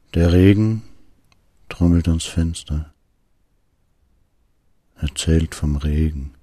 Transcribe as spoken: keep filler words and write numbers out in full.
Der Regen trommelt ans Fenster, erzählt vom Regen.